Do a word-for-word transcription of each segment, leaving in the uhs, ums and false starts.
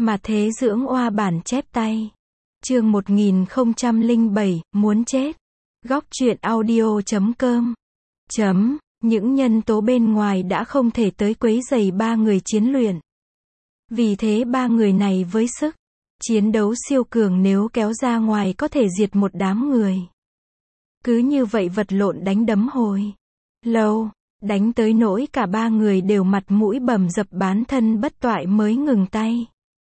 Mà thế dưỡng oa bản chép tay. Chương một nghìn không trăm lẻ bảy, muốn chết. Góc truyện audio chấm com. Chấm, những nhân tố bên ngoài đã không thể tới quấy rầy ba người chiến luyện. Vì thế ba người này với sức chiến đấu siêu cường nếu kéo ra ngoài có thể diệt một đám người. Cứ như vậy vật lộn đánh đấm hồi lâu, đánh tới nỗi cả ba người đều mặt mũi bầm dập bán thân bất toại mới ngừng tay.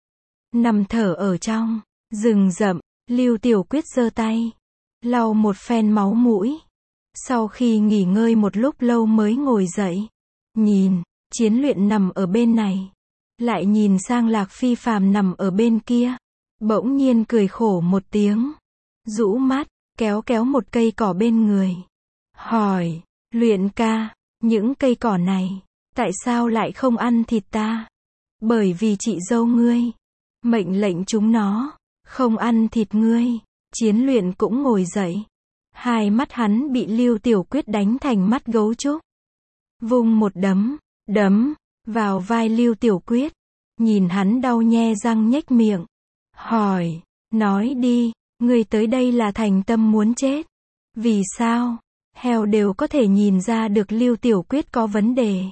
Nằm thở ở trong rừng rậm, Lưu Tiểu Quyết giơ tay lau một phen máu mũi. Sau khi nghỉ ngơi một lúc lâu mới ngồi dậy, nhìn chiến luyện nằm ở bên này, lại nhìn sang Lạc Phi Phàm nằm ở bên kia, bỗng nhiên cười khổ một tiếng, rũ mắt kéo kéo một cây cỏ bên người, hỏi: "Luyện ca, những cây cỏ này tại sao lại không ăn thịt ta?" "Bởi vì chị dâu ngươi mệnh lệnh chúng nó không ăn thịt ngươi." Chiến luyện cũng ngồi dậy. Hai mắt hắn bị Lưu Tiểu Quyết đánh thành mắt gấu trúc. Vung một đấm, đấm vào vai Lưu Tiểu Quyết. Nhìn hắn đau nhe răng nhếch miệng, hỏi: "Nói đi, ngươi tới đây là thành tâm muốn chết. Vì sao?" Heo đều có thể nhìn ra được Lưu Tiểu Quyết có vấn đề.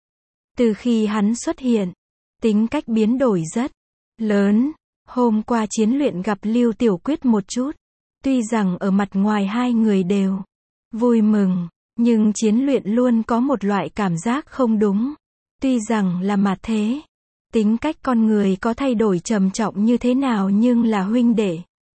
Từ khi hắn xuất hiện, tính cách biến đổi rất lớn. Hôm qua chiến luyện gặp Lưu Tiểu Quyết một chút. Tuy rằng ở mặt ngoài hai người đều vui mừng, nhưng chiến luyện luôn có một loại cảm giác không đúng. Tuy rằng là mặt thế, tính cách con người có thay đổi trầm trọng như thế nào nhưng là huynh đệ.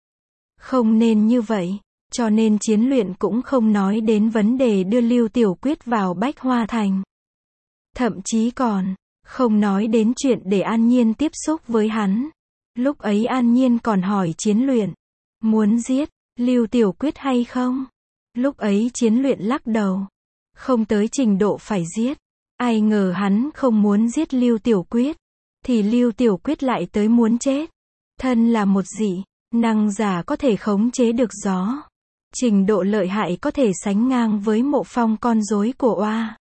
Không nên như vậy, cho nên chiến luyện cũng không nói đến vấn đề đưa Lưu Tiểu Quyết vào Bách Hoa Thành. Thậm chí còn không nói đến chuyện để An Nhiên tiếp xúc với hắn. Lúc ấy An Nhiên còn hỏi chiến luyện, muốn giết Lưu Tiểu Quyết hay không? Lúc ấy chiến luyện lắc đầu, không tới trình độ phải giết. Ai ngờ hắn không muốn giết Lưu Tiểu Quyết, thì Lưu Tiểu Quyết lại tới muốn chết. Thân là một dị năng giả có thể khống chế được gió, trình độ lợi hại có thể sánh ngang với Mộ Phong con rối của Oa.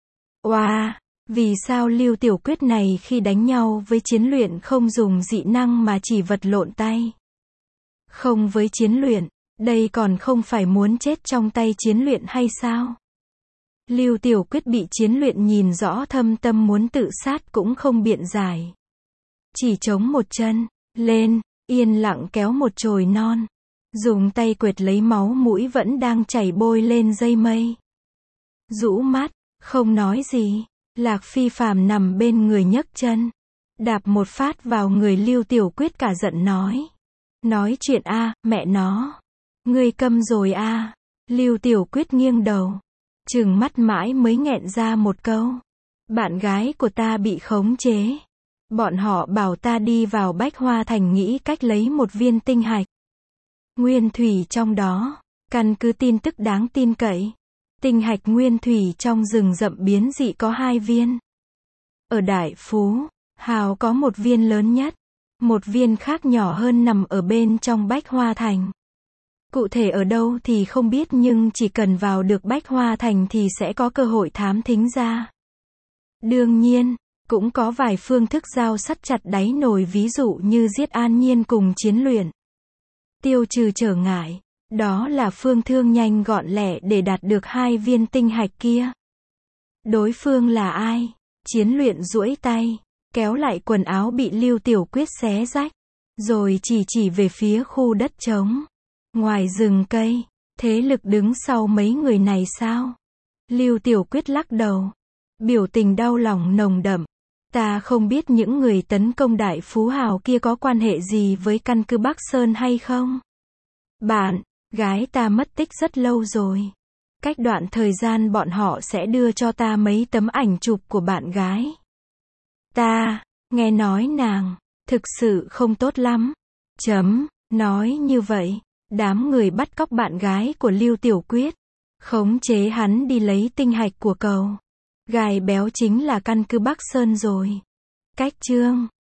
Oa, vì sao Lưu Tiểu Quyết này khi đánh nhau với chiến luyện không dùng dị năng mà chỉ vật lộn tay? Không với chiến luyện, đây còn không phải muốn chết trong tay chiến luyện hay sao? Lưu Tiểu Quyết bị chiến luyện nhìn rõ thâm tâm muốn tự sát cũng không biện giải. Chỉ chống một chân lên, yên lặng kéo một chồi non, dùng tay quệt lấy máu mũi vẫn đang chảy bôi lên dây mây. Rũ mắt, không nói gì. Lạc Phi Phàm nằm bên người nhấc chân, đạp một phát vào người Lưu Tiểu Quyết cả giận nói. Nói chuyện a, à, mẹ nó. Ngươi câm rồi a à. Lưu Tiểu Quyết nghiêng đầu, trừng mắt mãi mới nghẹn ra một câu. Bạn gái của ta bị khống chế. Bọn họ bảo ta đi vào Bách Hoa Thành nghĩ cách lấy một viên tinh hạch nguyên thủy trong đó. Căn cứ tin tức đáng tin cậy, tinh hạch nguyên thủy trong rừng rậm biến dị có hai viên. Ở Đại Phú Hào có một viên lớn nhất, một viên khác nhỏ hơn nằm ở bên trong Bách Hoa Thành. Cụ thể ở đâu thì không biết nhưng chỉ cần vào được Bách Hoa Thành thì sẽ có cơ hội thám thính ra. Đương nhiên, cũng có vài phương thức dao sắt chặt đáy nồi, ví dụ như giết An Nhiên cùng chiến luyện. Tiêu trừ trở ngại, đó là phương thương nhanh gọn lẹ để đạt được hai viên tinh hạch kia. Đối phương là ai? Chiến luyện duỗi tay, kéo lại quần áo bị Lưu Tiểu Quyết xé rách, rồi chỉ chỉ về phía khu đất trống ngoài rừng cây. Thế lực đứng sau mấy người này sao? Lưu Tiểu Quyết lắc đầu, biểu tình đau lòng nồng đậm. Ta không biết những người tấn công Đại Phú Hào kia có quan hệ gì với căn cứ Bắc Sơn hay không. Bạn gái ta mất tích rất lâu rồi. Cách đoạn thời gian bọn họ sẽ đưa cho ta mấy tấm ảnh chụp của bạn gái ta. Nghe nói nàng thực sự không tốt lắm. Chấm, nói như vậy, đám người bắt cóc bạn gái của Lưu Tiểu Quyết, khống chế hắn đi lấy tinh hạch của cầu gai béo chính là căn cứ Bắc Sơn rồi. Cách chương